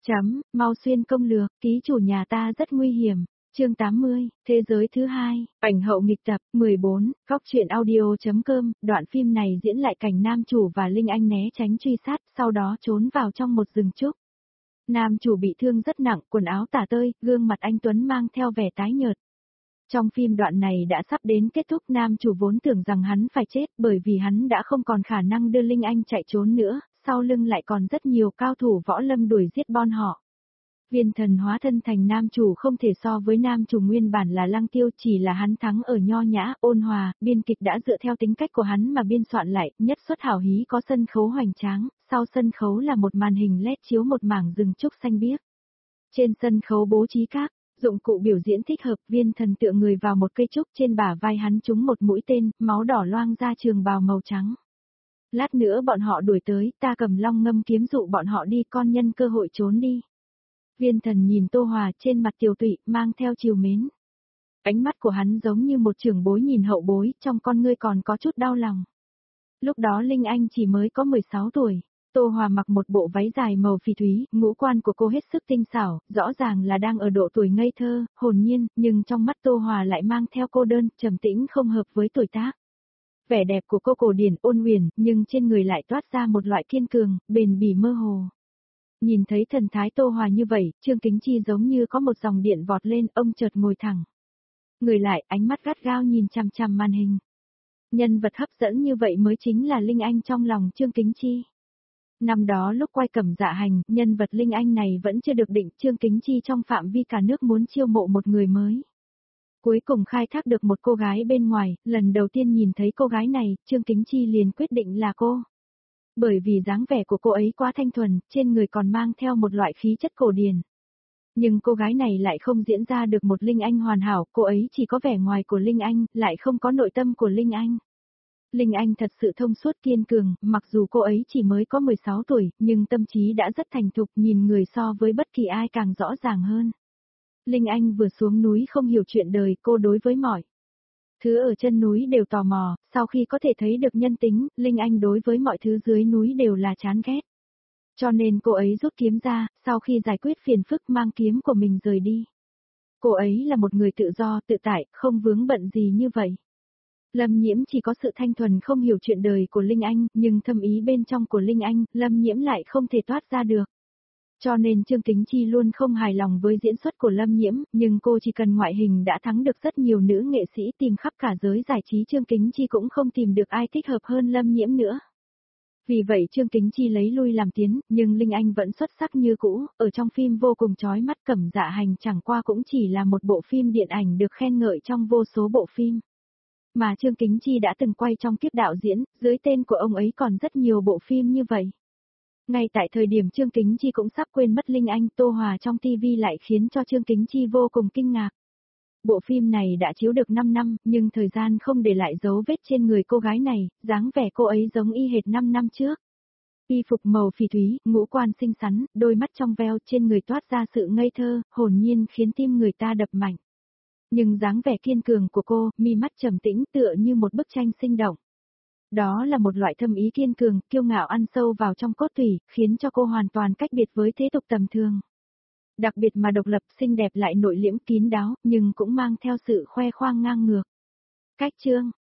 Mau xuyên công lược, ký chủ nhà ta rất nguy hiểm. Chương 80, Thế giới thứ hai, ảnh hậu nghịch tập, 14, góc truyện audio.com, đoạn phim này diễn lại cảnh nam chủ và Linh Anh né tránh truy sát, sau đó trốn vào trong một rừng trúc. Nam chủ bị thương rất nặng, quần áo tả tơi, gương mặt anh Tuấn mang theo vẻ tái nhợt. Trong phim đoạn này đã sắp đến kết thúc, nam chủ vốn tưởng rằng hắn phải chết bởi vì hắn đã không còn khả năng đưa Linh Anh chạy trốn nữa, sau lưng lại còn rất nhiều cao thủ võ lâm đuổi giết bọn họ. Viên thần hóa thân thành nam chủ không thể so với nam chủ nguyên bản là Lăng Tiêu, chỉ là hắn thắng ở nho nhã, ôn hòa, biên kịch đã dựa theo tính cách của hắn mà biên soạn lại, nhất xuất hảo hí có sân khấu hoành tráng, sau sân khấu là một màn hình LED chiếu một mảng rừng trúc xanh biếc. Trên sân khấu bố trí các dụng cụ biểu diễn thích hợp, viên thần tựa người vào một cây trúc, trên bả vai hắn trúng một mũi tên, máu đỏ loang ra trường bào màu trắng. Lát nữa bọn họ đuổi tới, ta cầm long ngâm kiếm dụ bọn họ đi, con nhân cơ hội trốn đi. Viên thần nhìn Tô Hòa, trên mặt tiều tụy, mang theo trìu mến. Ánh mắt của hắn giống như một trưởng bối nhìn hậu bối, trong con ngươi còn có chút đau lòng. Lúc đó Linh Anh chỉ mới có 16 tuổi. Tô Hòa mặc một bộ váy dài màu phỉ thúy, ngũ quan của cô hết sức tinh xảo, rõ ràng là đang ở độ tuổi ngây thơ, hồn nhiên, nhưng trong mắt Tô Hòa lại mang theo cô đơn, trầm tĩnh không hợp với tuổi tác. Vẻ đẹp của cô cổ điển ôn huyền, nhưng trên người lại toát ra một loại kiên cường, bền bỉ mơ hồ. Nhìn thấy thần thái Tô Hòa như vậy, Trương Kính Chi giống như có một dòng điện vọt lên, ông chợt ngồi thẳng. Người lại, ánh mắt gắt gao nhìn chằm chằm màn hình. Nhân vật hấp dẫn như vậy mới chính là Linh Anh trong lòng Trương Kính Chi. Năm đó lúc quay Cẩm Dạ Hành, nhân vật Linh Anh này vẫn chưa được định, Trương Kính Chi trong phạm vi cả nước muốn chiêu mộ một người mới. Cuối cùng khai thác được một cô gái bên ngoài, lần đầu tiên nhìn thấy cô gái này, Trương Kính Chi liền quyết định là cô. Bởi vì dáng vẻ của cô ấy quá thanh thuần, trên người còn mang theo một loại khí chất cổ điển. Nhưng cô gái này lại không diễn ra được một Linh Anh hoàn hảo, cô ấy chỉ có vẻ ngoài của Linh Anh, lại không có nội tâm của Linh Anh. Linh Anh thật sự thông suốt kiên cường, mặc dù cô ấy chỉ mới có 16 tuổi, nhưng tâm trí đã rất thành thục, nhìn người so với bất kỳ ai càng rõ ràng hơn. Linh Anh vừa xuống núi không hiểu chuyện đời, cô đối với mọi thứ ở chân núi đều tò mò, sau khi có thể thấy được nhân tính, Linh Anh đối với mọi thứ dưới núi đều là chán ghét. Cho nên cô ấy rút kiếm ra, sau khi giải quyết phiền phức mang kiếm của mình rời đi. Cô ấy là một người tự do, tự tại, không vướng bận gì như vậy. Lâm Nhiễm chỉ có sự thanh thuần không hiểu chuyện đời của Linh Anh, nhưng thâm ý bên trong của Linh Anh, Lâm Nhiễm lại không thể toát ra được. Cho nên Trương Kính Chi luôn không hài lòng với diễn xuất của Lâm Nhiễm, nhưng cô chỉ cần ngoại hình đã thắng được rất nhiều nữ nghệ sĩ tìm khắp cả giới giải trí, Trương Kính Chi cũng không tìm được ai thích hợp hơn Lâm Nhiễm nữa. Vì vậy Trương Kính Chi lấy lui làm tiến, nhưng Linh Anh vẫn xuất sắc như cũ, ở trong phim vô cùng chói mắt. Cẩm Dạ Hành chẳng qua cũng chỉ là một bộ phim điện ảnh được khen ngợi trong vô số bộ phim. Mà Trương Kính Chi đã từng quay trong kiếp đạo diễn, dưới tên của ông ấy còn rất nhiều bộ phim như vậy. Ngay tại thời điểm Trương Kính Chi cũng sắp quên mất Linh Anh, Tô Hòa trong TV lại khiến cho Trương Kính Chi vô cùng kinh ngạc. Bộ phim này đã chiếu được 5 năm, nhưng thời gian không để lại dấu vết trên người cô gái này, dáng vẻ cô ấy giống y hệt 5 năm trước. Y phục màu phỉ thúy, ngũ quan xinh xắn, đôi mắt trong veo, trên người toát ra sự ngây thơ, hồn nhiên khiến tim người ta đập mạnh. Nhưng dáng vẻ kiên cường của cô, mi mắt trầm tĩnh tựa như một bức tranh sinh động. Đó là một loại thâm ý kiên cường, kiêu ngạo ăn sâu vào trong cốt tủy, khiến cho cô hoàn toàn cách biệt với thế tục tầm thường. Đặc biệt mà độc lập, xinh đẹp lại nội liễm kín đáo, nhưng cũng mang theo sự khoe khoang ngang ngược. Cách chương,